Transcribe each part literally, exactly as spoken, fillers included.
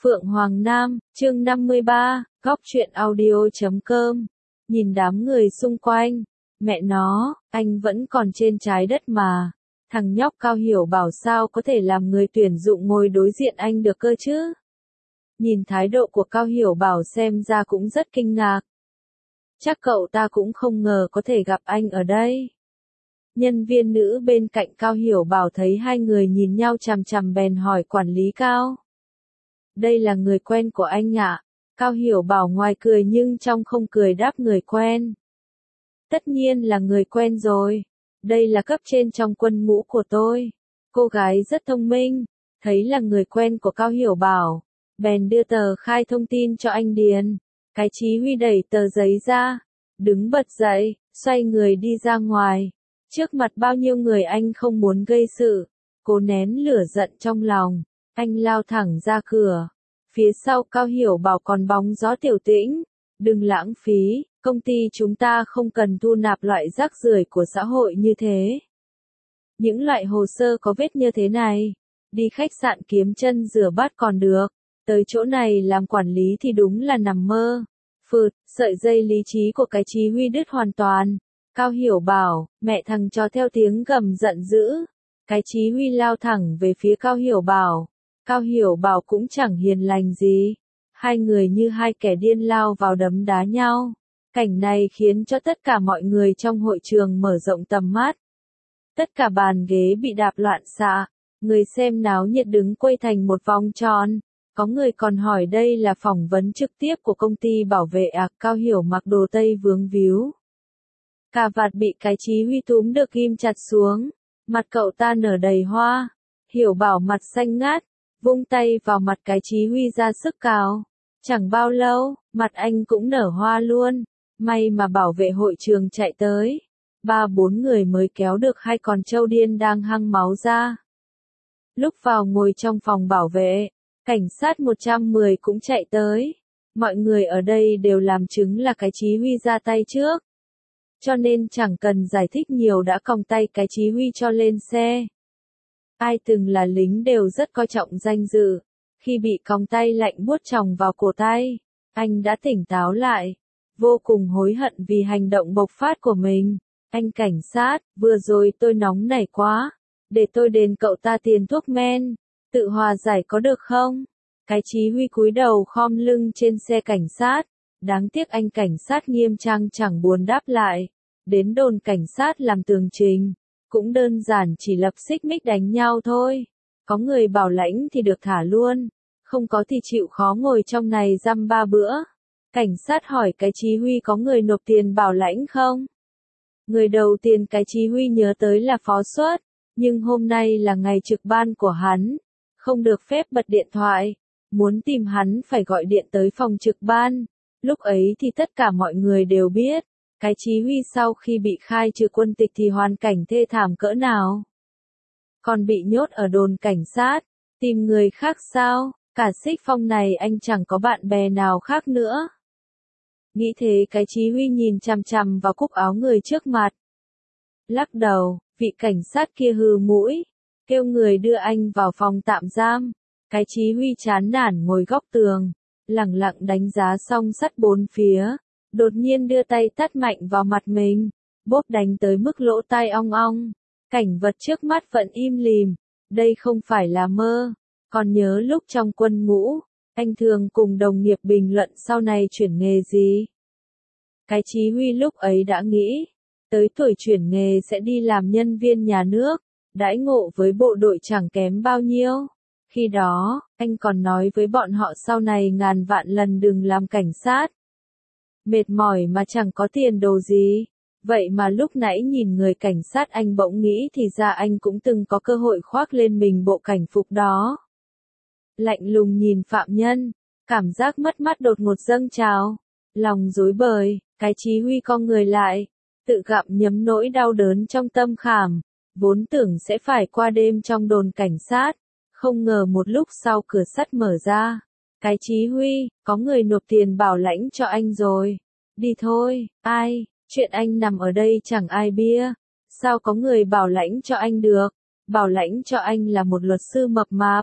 Phượng Hoàng Nam, chương năm mươi ba, góc truyện audio chấm com. Nhìn đám người xung quanh, mẹ nó, anh vẫn còn trên trái đất mà. Thằng nhóc Cao Hiểu Bảo sao có thể làm người tuyển dụng ngồi đối diện anh được cơ chứ? Nhìn thái độ của Cao Hiểu Bảo xem ra cũng rất kinh ngạc. Chắc cậu ta cũng không ngờ có thể gặp anh ở đây. Nhân viên nữ bên cạnh Cao Hiểu Bảo thấy hai người nhìn nhau chằm chằm bèn hỏi quản lý Cao. Đây là người quen của anh ạ. Cao Hiểu Bảo ngoài cười nhưng trong không cười đáp người quen. Tất nhiên là người quen rồi. Đây là cấp trên trong quân ngũ của tôi. Cô gái rất thông minh, thấy là người quen của Cao Hiểu Bảo, bèn đưa tờ khai thông tin cho anh điền. Cái Chí Huy đẩy tờ giấy ra, đứng bật dậy, xoay người đi ra ngoài. Trước mặt bao nhiêu người anh không muốn gây sự, cố nén lửa giận trong lòng, anh lao thẳng ra cửa. Phía sau Cao Hiểu Bảo còn bóng gió Tiểu Tĩnh, đừng lãng phí, công ty chúng ta không cần thu nạp loại rác rưởi của xã hội như thế. Những loại hồ sơ có vết như thế này, đi khách sạn kiếm chân rửa bát còn được, tới chỗ này làm quản lý thì đúng là nằm mơ. Phượt, sợi dây lý trí của cái Chí Huy đứt hoàn toàn. Cao Hiểu Bảo, mẹ thằng chó theo tiếng gầm giận dữ. Cái Chí Huy lao thẳng về phía Cao Hiểu Bảo. Cao Hiểu Bảo cũng chẳng hiền lành gì. Hai người như hai kẻ điên lao vào đấm đá nhau. Cảnh này khiến cho tất cả mọi người trong hội trường mở rộng tầm mắt. Tất cả bàn ghế bị đạp loạn xạ. Người xem náo nhiệt đứng quây thành một vòng tròn. Có người còn hỏi đây là phỏng vấn trực tiếp của công ty bảo vệ à? Cao Hiểu mặc đồ tây vướng víu. Cà vạt bị cái Chí Huy túm được ghim chặt xuống. Mặt cậu ta nở đầy hoa. Hiểu Bảo mặt xanh ngát, vung tay vào mặt cái Chí Huy ra sức cào. Chẳng bao lâu, mặt anh cũng nở hoa luôn. May mà bảo vệ hội trường chạy tới. Ba bốn người mới kéo được hai con trâu điên đang hăng máu ra. Lúc vào ngồi trong phòng bảo vệ, cảnh sát một trăm mười cũng chạy tới. Mọi người ở đây đều làm chứng là cái Chí Huy ra tay trước. Cho nên chẳng cần giải thích nhiều đã còng tay cái Chí Huy cho lên xe. Ai từng là lính đều rất coi trọng danh dự. Khi bị còng tay lạnh buốt chòng vào cổ tay, anh đã tỉnh táo lại. Vô cùng hối hận vì hành động bộc phát của mình. Anh cảnh sát, vừa rồi tôi nóng nảy quá. Để tôi đền cậu ta tiền thuốc men. Tự hòa giải có được không? Cái Chí Huy cúi đầu khom lưng trên xe cảnh sát. Đáng tiếc anh cảnh sát nghiêm trang chẳng buồn đáp lại. Đến đồn cảnh sát làm tường trình. Cũng đơn giản chỉ lập xích mích đánh nhau thôi. Có người bảo lãnh thì được thả luôn. Không có thì chịu khó ngồi trong này dăm ba bữa. Cảnh sát hỏi cái Chí Huy có người nộp tiền bảo lãnh không? Người đầu tiên cái Chí Huy nhớ tới là Phó Suất. Nhưng hôm nay là ngày trực ban của hắn. Không được phép bật điện thoại. Muốn tìm hắn phải gọi điện tới phòng trực ban. Lúc ấy thì tất cả mọi người đều biết. Cái Chí Huy sau khi bị khai trừ quân tịch thì hoàn cảnh thê thảm cỡ nào. Còn bị nhốt ở đồn cảnh sát. Tìm người khác sao? Cả Xích Phong này anh chẳng có bạn bè nào khác nữa. Nghĩ thế cái Chí Huy nhìn chằm chằm vào cúc áo người trước mặt. Lắc đầu, vị cảnh sát kia hừ mũi. Kêu người đưa anh vào phòng tạm giam. Cái Chí Huy chán nản ngồi góc tường. Lẳng lặng đánh giá song sắt bốn phía. Đột nhiên đưa tay tát mạnh vào mặt mình. Bốp đánh tới mức lỗ tai ong ong. Cảnh vật trước mắt vẫn im lìm. Đây không phải là mơ. Còn nhớ lúc trong quân ngũ, anh thường cùng đồng nghiệp bình luận sau này chuyển nghề gì. Cái Chí Huy lúc ấy đã nghĩ. Tới tuổi chuyển nghề sẽ đi làm nhân viên nhà nước. Đãi ngộ với bộ đội chẳng kém bao nhiêu. Khi đó, anh còn nói với bọn họ sau này ngàn vạn lần đừng làm cảnh sát. Mệt mỏi mà chẳng có tiền đồ gì. Vậy mà lúc nãy nhìn người cảnh sát anh bỗng nghĩ thì ra anh cũng từng có cơ hội khoác lên mình bộ cảnh phục đó. Lạnh lùng nhìn phạm nhân, cảm giác mất mát đột ngột dâng trào. Lòng rối bời, cái Chí Huy cong người lại, tự gặm nhấm nỗi đau đớn trong tâm khảm. Vốn tưởng sẽ phải qua đêm trong đồn cảnh sát, không ngờ một lúc sau cửa sắt mở ra. Cái Chí Huy, có người nộp tiền bảo lãnh cho anh rồi. Đi thôi, ai, chuyện anh nằm ở đây chẳng ai biết. Sao có người bảo lãnh cho anh được? Bảo lãnh cho anh là một luật sư mập mạp.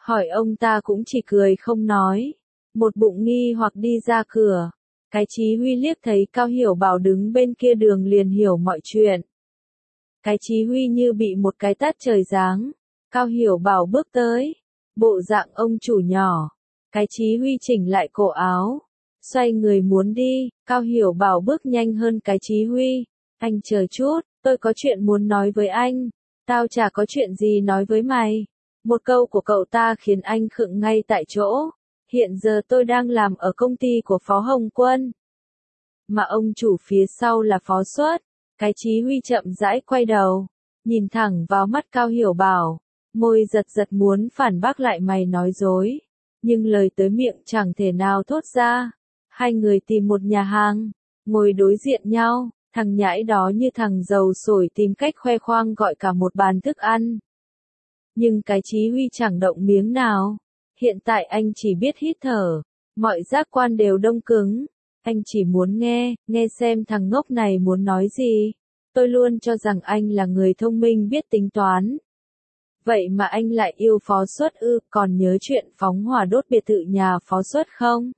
Hỏi ông ta cũng chỉ cười không nói. Một bụng nghi hoặc đi ra cửa. Cái Chí Huy liếc thấy Cao Hiểu Bảo đứng bên kia đường liền hiểu mọi chuyện. Cái Chí Huy như bị một cái tát trời giáng. Cao Hiểu Bảo bước tới. Bộ dạng ông chủ nhỏ. Cái Chí Huy chỉnh lại cổ áo. Xoay người muốn đi. Cao Hiểu Bảo bước nhanh hơn cái Chí Huy. Anh chờ chút, tôi có chuyện muốn nói với anh. Tao chả có chuyện gì nói với mày. Một câu của cậu ta khiến anh khựng ngay tại chỗ. Hiện giờ tôi đang làm ở công ty của Phó Hồng Quân. Mà ông chủ phía sau là Phó Xuất. Cái Chí Huy chậm rãi quay đầu. Nhìn thẳng vào mắt Cao Hiểu Bảo. Môi giật giật muốn phản bác lại mày nói dối. Nhưng lời tới miệng chẳng thể nào thốt ra. Hai người tìm một nhà hàng. Ngồi đối diện nhau. Thằng nhãi đó như thằng giàu sổi tìm cách khoe khoang gọi cả một bàn thức ăn. Nhưng cái Chí Huy chẳng động miếng nào. Hiện tại anh chỉ biết hít thở. Mọi giác quan đều đông cứng. Anh chỉ muốn nghe, nghe xem thằng ngốc này muốn nói gì. Tôi luôn cho rằng anh là người thông minh biết tính toán. Vậy mà anh lại yêu Phó Xuất ư, còn nhớ chuyện phóng hỏa đốt biệt thự nhà Phó Xuất không?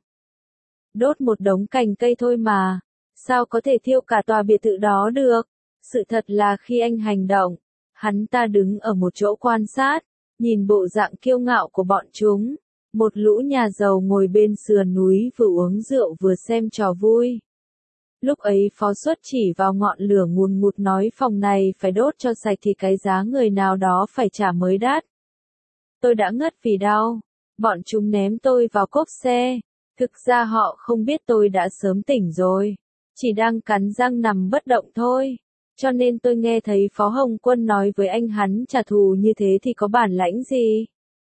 Đốt một đống cành cây thôi mà. Sao có thể thiêu cả tòa biệt thự đó được? Sự thật là khi anh hành động, hắn ta đứng ở một chỗ quan sát, nhìn bộ dạng kiêu ngạo của bọn chúng. Một lũ nhà giàu ngồi bên sườn núi vừa uống rượu vừa xem trò vui. Lúc ấy Phó Xuất chỉ vào ngọn lửa ngùn ngụt nói phòng này phải đốt cho sạch thì cái giá người nào đó phải trả mới đắt. Tôi đã ngất vì đau. Bọn chúng ném tôi vào cốp xe. Thực ra họ không biết tôi đã sớm tỉnh rồi. Chỉ đang cắn răng nằm bất động thôi. Cho nên tôi nghe thấy Phó Hồng Quân nói với anh hắn trả thù như thế thì có bản lãnh gì.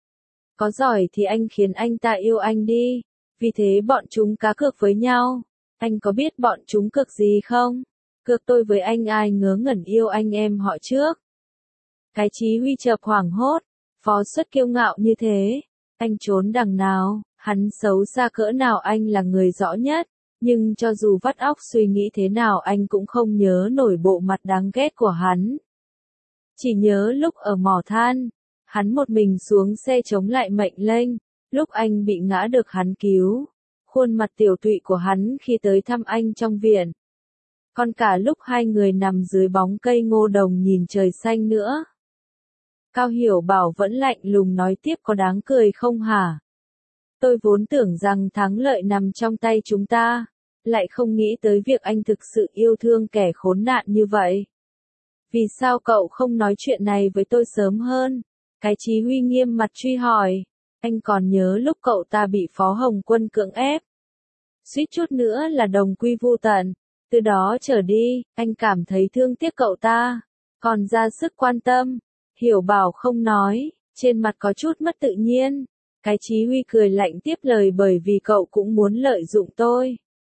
Có giỏi thì anh khiến anh ta yêu anh đi. Vì thế bọn chúng cá cược với nhau. Anh có biết bọn chúng cược gì không? Cược tôi với anh ai ngớ ngẩn yêu anh em họ trước. Cái Chí Huy chợp hoảng hốt. Phó Xuất kiêu ngạo như thế. Anh trốn đằng nào? Hắn xấu xa cỡ nào anh là người rõ nhất. Nhưng cho dù vắt óc suy nghĩ thế nào anh cũng không nhớ nổi bộ mặt đáng ghét của hắn. Chỉ nhớ lúc ở mỏ than, hắn một mình xuống xe chống lại mệnh lệnh, lúc anh bị ngã được hắn cứu. Khuôn mặt tiểu tụy của hắn khi tới thăm anh trong viện. Còn cả lúc hai người nằm dưới bóng cây ngô đồng nhìn trời xanh nữa. Cao Hiểu Bảo vẫn lạnh lùng nói tiếp có đáng cười không hả? Tôi vốn tưởng rằng thắng lợi nằm trong tay chúng ta, lại không nghĩ tới việc anh thực sự yêu thương kẻ khốn nạn như vậy. Vì sao cậu không nói chuyện này với tôi sớm hơn? Cái Chí Huy nghiêm mặt truy hỏi. Anh còn nhớ lúc cậu ta bị Phó Hồng Quân cưỡng ép. Suýt chút nữa là đồng quy vu tận. Từ đó trở đi, anh cảm thấy thương tiếc cậu ta. Còn ra sức quan tâm. Hiểu Bảo không nói, trên mặt có chút mất tự nhiên. Cái Chí Huy cười lạnh tiếp lời bởi vì cậu cũng muốn lợi dụng tôi.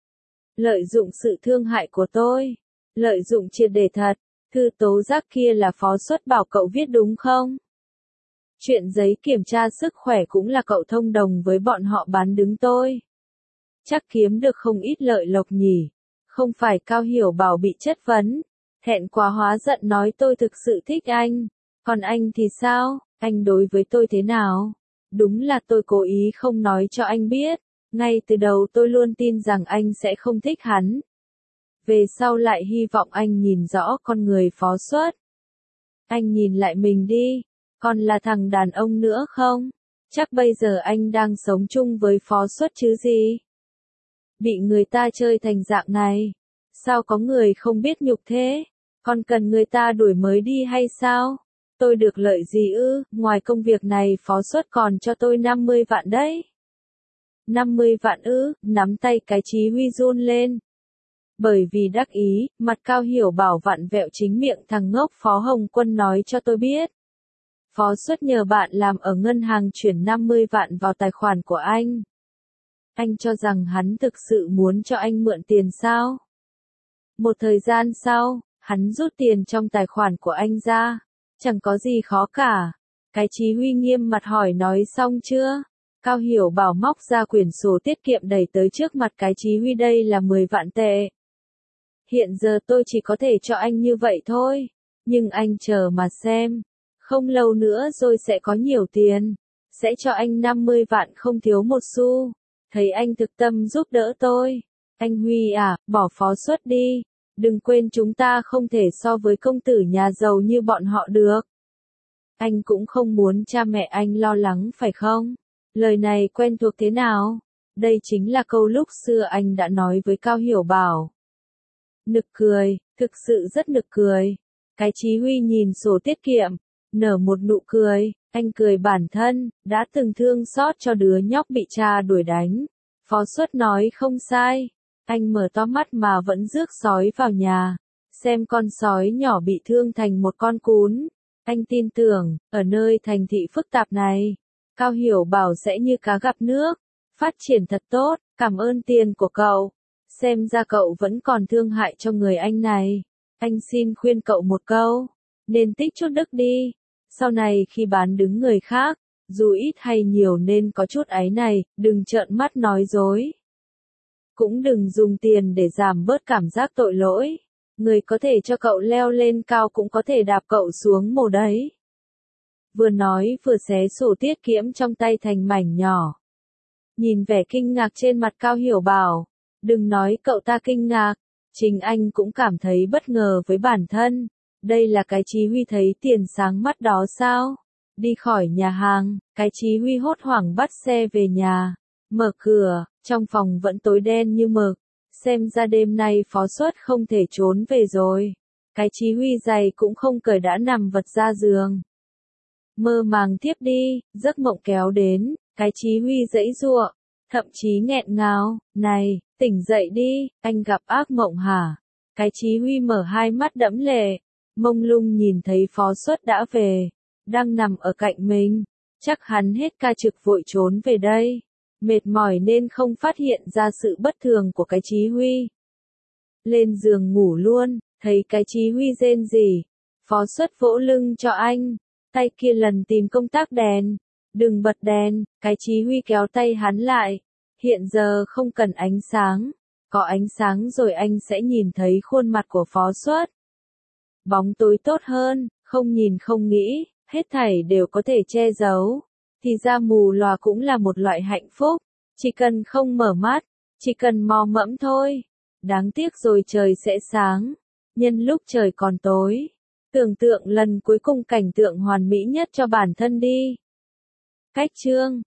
Lợi dụng sự thương hại của tôi. Lợi dụng triệt để thật. Thư tố giác kia là Phó Xuất bảo cậu viết đúng không? Chuyện giấy kiểm tra sức khỏe cũng là cậu thông đồng với bọn họ bán đứng tôi. Chắc kiếm được không ít lợi lộc nhỉ. Không phải Cao Hiểu Bảo bị chất vấn. Thẹn quá hóa giận nói tôi thực sự thích anh. Còn anh thì sao? Anh đối với tôi thế nào? Đúng là tôi cố ý không nói cho anh biết. Ngay từ đầu tôi luôn tin rằng anh sẽ không thích hắn. Về sau lại hy vọng anh nhìn rõ con người Phó Xuất. Anh nhìn lại mình đi. Còn là thằng đàn ông nữa không? Chắc bây giờ anh đang sống chung với Phó Xuất chứ gì? Bị người ta chơi thành dạng này. Sao có người không biết nhục thế? Còn cần người ta đuổi mới đi hay sao? Tôi được lợi gì ư? Ngoài công việc này Phó Xuất còn cho tôi năm mươi vạn đấy. năm mươi vạn ư? Nắm tay cái Chí Huy run lên. Bởi vì đắc ý, mặt Cao Hiểu Bảo vặn vẹo chính miệng thằng ngốc Phó Hồng Quân nói cho tôi biết. Phó Xuất nhờ bạn làm ở ngân hàng chuyển năm mươi vạn vào tài khoản của anh. Anh cho rằng hắn thực sự muốn cho anh mượn tiền sao? Một thời gian sau, hắn rút tiền trong tài khoản của anh ra. Chẳng có gì khó cả. Cái Chí Huy nghiêm mặt hỏi nói xong chưa? Cao Hiểu Bảo móc ra quyển sổ tiết kiệm đẩy tới trước mặt cái Chí Huy đây là mười vạn tệ. Hiện giờ tôi chỉ có thể cho anh như vậy thôi. Nhưng anh chờ mà xem. Không lâu nữa rồi sẽ có nhiều tiền. sẽ cho anh năm mươi vạn không thiếu một xu. Thấy anh thực tâm giúp đỡ tôi. Anh Huy à, bỏ Phó Xuất đi. Đừng quên chúng ta không thể so với công tử nhà giàu như bọn họ được. Anh cũng không muốn cha mẹ anh lo lắng phải không? Lời này quen thuộc thế nào? Đây chính là câu lúc xưa anh đã nói với Cao Hiểu Bảo. Nực cười, thực sự rất nực cười. Cái Chí Huy nhìn sổ tiết kiệm, nở một nụ cười, anh cười bản thân, đã từng thương xót cho đứa nhóc bị cha đuổi đánh. Phó Xuất nói không sai, anh mở to mắt mà vẫn rước sói vào nhà, xem con sói nhỏ bị thương thành một con cún. Anh tin tưởng, ở nơi thành thị phức tạp này, Cao Hiểu Bảo sẽ như cá gặp nước, phát triển thật tốt, cảm ơn tiền của cậu. Xem ra cậu vẫn còn thương hại cho người anh này. Anh xin khuyên cậu một câu, nên tích chút đức đi. Sau này khi bán đứng người khác, dù ít hay nhiều nên có chút áy này, đừng trợn mắt nói dối. Cũng đừng dùng tiền để giảm bớt cảm giác tội lỗi. Người có thể cho cậu leo lên cao cũng có thể đạp cậu xuống mồ đấy. Vừa nói vừa xé sổ tiết kiệm trong tay thành mảnh nhỏ. Nhìn vẻ kinh ngạc trên mặt Cao Hiểu Bảo, đừng nói cậu ta kinh ngạc, chính anh cũng cảm thấy bất ngờ với bản thân. Đây là cái Chí Huy thấy tiền sáng mắt đó sao? Đi khỏi nhà hàng, cái Chí Huy hốt hoảng bắt xe về nhà. Mở cửa, trong phòng vẫn tối đen như mực. Xem ra đêm nay Phó Xuất không thể trốn về rồi. Cái Chí Huy giày cũng không cởi đã nằm vật ra giường. Mơ màng thiếp đi, giấc mộng kéo đến, cái Chí Huy giãy giụa, thậm chí nghẹn ngào, này, tỉnh dậy đi, anh gặp ác mộng hả? Cái Chí Huy mở hai mắt đẫm lệ, mông lung nhìn thấy Phó Xuất đã về, đang nằm ở cạnh mình, chắc hắn hết ca trực vội trốn về đây, mệt mỏi nên không phát hiện ra sự bất thường của cái Chí Huy. Lên giường ngủ luôn, thấy cái Chí Huy rên rỉ, Phó Xuất vỗ lưng cho anh, tay kia lần tìm công tắc đèn, đừng bật đèn, cái Chí Huy kéo tay hắn lại, hiện giờ không cần ánh sáng, có ánh sáng rồi anh sẽ nhìn thấy khuôn mặt của Phó Xuất. Bóng tối tốt hơn, không nhìn không nghĩ, hết thảy đều có thể che giấu, thì ra mù lòa cũng là một loại hạnh phúc, chỉ cần không mở mắt, chỉ cần mò mẫm thôi. Đáng tiếc rồi trời sẽ sáng, nhân lúc trời còn tối. Tưởng tượng lần cuối cùng cảnh tượng hoàn mỹ nhất cho bản thân đi. Cách chương